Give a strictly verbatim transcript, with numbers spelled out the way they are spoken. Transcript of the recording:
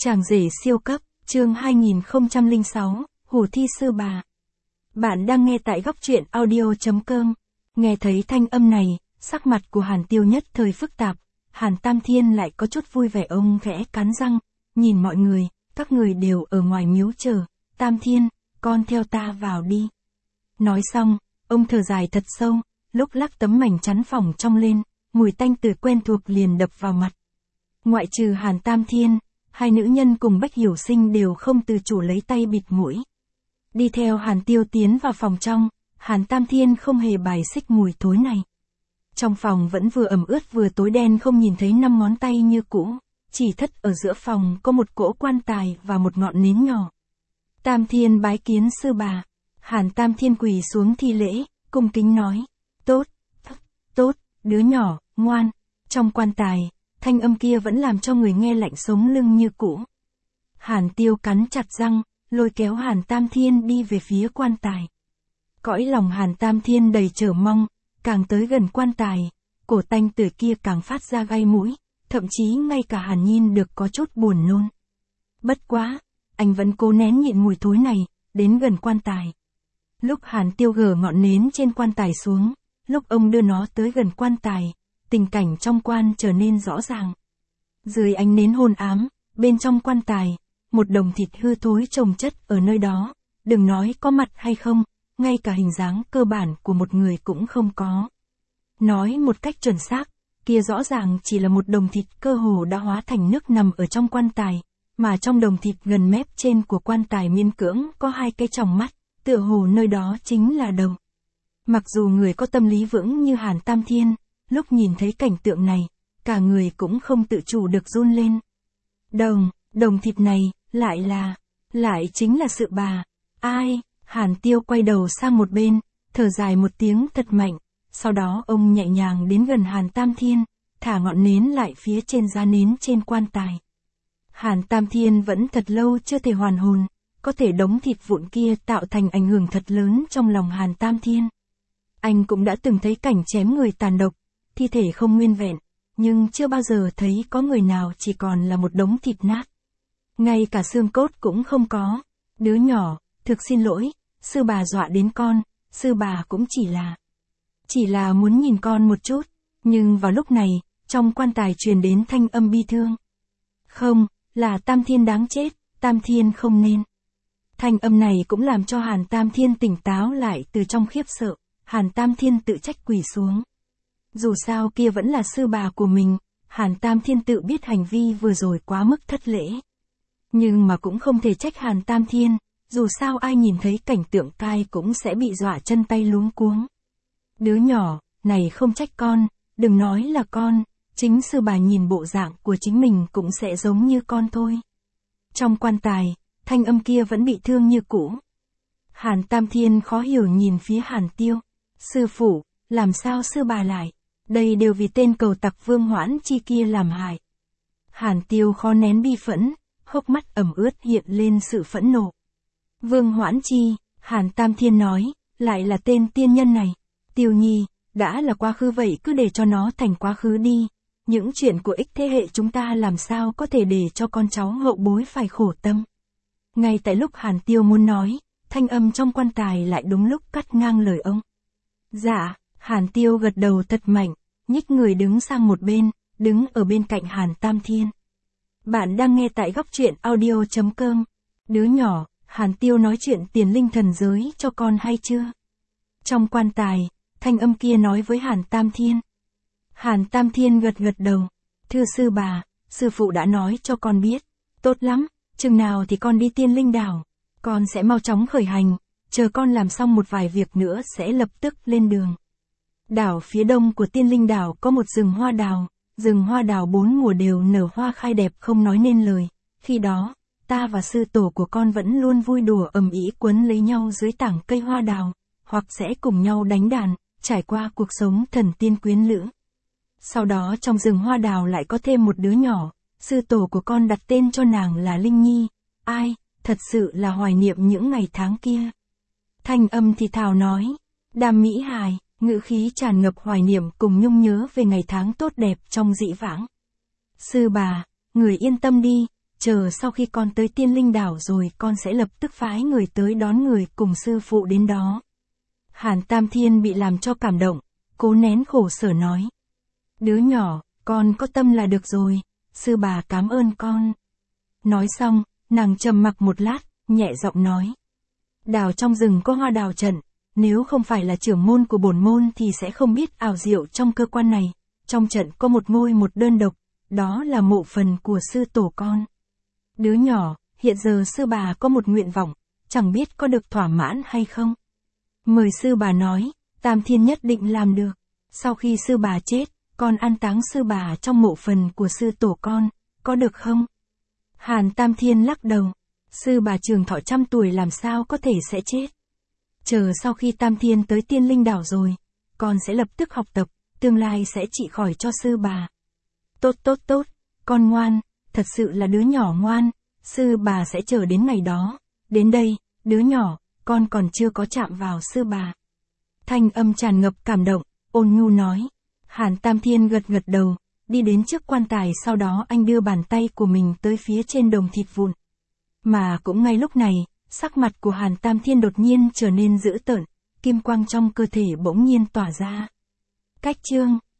Chàng rể siêu cấp, chương hai nghìn không trăm lẻ sáu, Hồ Thi Sư Bà. Bạn đang nghe tại góc truyện audio chấm com. Nghe thấy thanh âm này, sắc mặt của Hàn Tiêu nhất thời phức tạp. Hàn Tam Thiên lại có chút vui vẻ, ông khẽ cắn răng, nhìn mọi người, các người đều ở ngoài miếu chờ. Tam Thiên, con theo ta vào đi. Nói xong, ông thở dài thật sâu, lúc lắc tấm mảnh chắn phòng trong lên, mùi tanh tưởi quen thuộc liền đập vào mặt. Ngoại trừ Hàn Tam Thiên, hai nữ nhân cùng Bách Hiểu Sinh đều không từ chủ lấy tay bịt mũi. Đi theo Hàn Tiêu tiến vào phòng trong, Hàn Tam Thiên không hề bài xích mùi thối này. Trong phòng vẫn vừa ẩm ướt vừa tối đen, không nhìn thấy năm ngón tay như cũ, chỉ thất ở giữa phòng có một cỗ quan tài và một ngọn nến nhỏ. Tam Thiên bái kiến sư bà. Hàn Tam Thiên quỳ xuống thi lễ, cung kính nói, tốt, tốt, đứa nhỏ, ngoan. Trong quan tài, thanh âm kia vẫn làm cho người nghe lạnh sống lưng như cũ. Hàn Tiêu cắn chặt răng, lôi kéo Hàn Tam Thiên đi về phía quan tài. Cõi lòng Hàn Tam Thiên đầy chờ mong, càng tới gần quan tài, cổ tanh tưởi kia càng phát ra gai mũi, thậm chí ngay cả Hàn Nhiên được có chút buồn nôn. Bất quá, anh vẫn cố nén nhịn mùi thối này, đến gần quan tài. Lúc Hàn Tiêu gỡ ngọn nến trên quan tài xuống, lúc ông đưa nó tới gần quan tài, tình cảnh trong quan trở nên rõ ràng. Dưới ánh nến hôn ám, bên trong quan tài, một đồng thịt hư thối chồng chất ở nơi đó, đừng nói có mặt hay không, ngay cả hình dáng cơ bản của một người cũng không có. Nói một cách chuẩn xác, kia rõ ràng chỉ là một đồng thịt cơ hồ đã hóa thành nước nằm ở trong quan tài, mà trong đồng thịt gần mép trên của quan tài miễn cưỡng có hai cái tròng mắt, tựa hồ nơi đó chính là đầu. Mặc dù người có tâm lý vững như Hàn Tam Thiên, lúc nhìn thấy cảnh tượng này, cả người cũng không tự chủ được run lên. Đồng, đồng thịt này, lại là, lại chính là sự bà. Ai? Hàn Tiêu quay đầu sang một bên, thở dài một tiếng thật mạnh, sau đó ông nhẹ nhàng đến gần Hàn Tam Thiên, thả ngọn nến lại phía trên giá nến trên quan tài. Hàn Tam Thiên vẫn thật lâu chưa thể hoàn hồn, có thể đống thịt vụn kia tạo thành ảnh hưởng thật lớn trong lòng Hàn Tam Thiên. Anh cũng đã từng thấy cảnh chém người tàn độc, thi thể không nguyên vẹn, nhưng chưa bao giờ thấy có người nào chỉ còn là một đống thịt nát. Ngay cả xương cốt cũng không có. Đứa nhỏ, thực xin lỗi, sư bà dọa đến con, sư bà cũng chỉ là... Chỉ là muốn nhìn con một chút, nhưng vào lúc này, trong quan tài truyền đến thanh âm bi thương. Không, là Tam Thiên đáng chết, Tam Thiên không nên. Thanh âm này cũng làm cho Hàn Tam Thiên tỉnh táo lại từ trong khiếp sợ, Hàn Tam Thiên tự trách quỳ xuống. Dù sao kia vẫn là sư bà của mình, Hàn Tam Thiên tự biết hành vi vừa rồi quá mức thất lễ. Nhưng mà cũng không thể trách Hàn Tam Thiên, dù sao ai nhìn thấy cảnh tượng cai cũng sẽ bị dọa chân tay luống cuống. Đứa nhỏ, này không trách con, đừng nói là con, chính sư bà nhìn bộ dạng của chính mình cũng sẽ giống như con thôi. Trong quan tài, thanh âm kia vẫn bị thương như cũ. Hàn Tam Thiên khó hiểu nhìn phía Hàn Tiêu. Sư phụ, làm sao sư bà lại? Đây đều vì tên cầu tặc Vương Hoãn Chi kia làm hại. Hàn Tiêu khó nén bi phẫn, hốc mắt ẩm ướt hiện lên sự phẫn nộ. Vương Hoãn Chi, Hàn Tam Thiên nói, lại là tên tiên nhân này. Tiêu Nhi, đã là quá khứ vậy cứ để cho nó thành quá khứ đi. Những chuyện của ích thế hệ chúng ta làm sao có thể để cho con cháu hậu bối phải khổ tâm. Ngay tại lúc Hàn Tiêu muốn nói, thanh âm trong quan tài lại đúng lúc cắt ngang lời ông. Dạ, Hàn Tiêu gật đầu thật mạnh, nhích người đứng sang một bên, đứng ở bên cạnh Hàn Tam Thiên. Bạn đang nghe tại góc truyện audio chấm com. Đứa nhỏ, Hàn Tiêu nói chuyện tiền linh thần giới cho con hay chưa? Trong quan tài, thanh âm kia nói với Hàn Tam Thiên. Hàn Tam Thiên gật gật đầu. Thưa sư bà, sư phụ đã nói cho con biết. Tốt lắm, chừng nào thì con đi Tiên Linh Đảo. Con sẽ mau chóng khởi hành, chờ con làm xong một vài việc nữa sẽ lập tức lên đường. Đảo phía đông của Tiên Linh Đảo có một rừng hoa đào, rừng hoa đào bốn mùa đều nở hoa khai đẹp không nói nên lời. Khi đó, ta và sư tổ của con vẫn luôn vui đùa ầm ĩ quấn lấy nhau dưới tảng cây hoa đào, hoặc sẽ cùng nhau đánh đàn, trải qua cuộc sống thần tiên quyến lữ. Sau đó trong rừng hoa đào lại có thêm một đứa nhỏ, sư tổ của con đặt tên cho nàng là Linh Nhi. Ai, thật sự là hoài niệm những ngày tháng kia. Thanh âm thì thào nói, đàm mỹ hài, ngữ khí tràn ngập hoài niệm cùng nhung nhớ về ngày tháng tốt đẹp trong dĩ vãng. Sư bà, người yên tâm đi, chờ sau khi con tới Tiên Linh Đảo rồi con sẽ lập tức phái người tới đón người cùng sư phụ đến đó. Hàn Tam Thiên bị làm cho cảm động, cố nén khổ sở nói. Đứa nhỏ, con có tâm là được rồi, sư bà cảm ơn con. Nói xong, nàng trầm mặc một lát, nhẹ giọng nói. Đào trong rừng có hoa đào trận, nếu không phải là trưởng môn của bổn môn thì sẽ không biết ảo diệu trong cơ quan này. Trong trận có một ngôi một đơn độc, đó là mộ phần của sư tổ con. Đứa nhỏ, hiện giờ sư bà có một nguyện vọng, chẳng biết có được thỏa mãn hay không. Mời sư bà nói, Tam Thiên nhất định làm được. Sau khi sư bà chết, con an táng sư bà trong mộ phần của sư tổ con, có được không? Hàn Tam Thiên lắc đầu. Sư bà trường thọ trăm tuổi làm sao có thể sẽ chết. Chờ sau khi Tam Thiên tới Tiên Linh Đảo rồi, con sẽ lập tức học tập, tương lai sẽ trị khỏi cho sư bà. Tốt tốt tốt, con ngoan, thật sự là đứa nhỏ ngoan, sư bà sẽ chờ đến ngày đó. Đến đây, đứa nhỏ, con còn chưa có chạm vào sư bà. Thanh âm tràn ngập cảm động, ôn nhu nói. Hàn Tam Thiên gật gật đầu, đi đến trước quan tài, sau đó anh đưa bàn tay của mình tới phía trên đồng thịt vụn. Mà cũng ngay lúc này, sắc mặt của Hàn Tam Thiên đột nhiên trở nên dữ tợn, kim quang trong cơ thể bỗng nhiên tỏa ra. Cách chương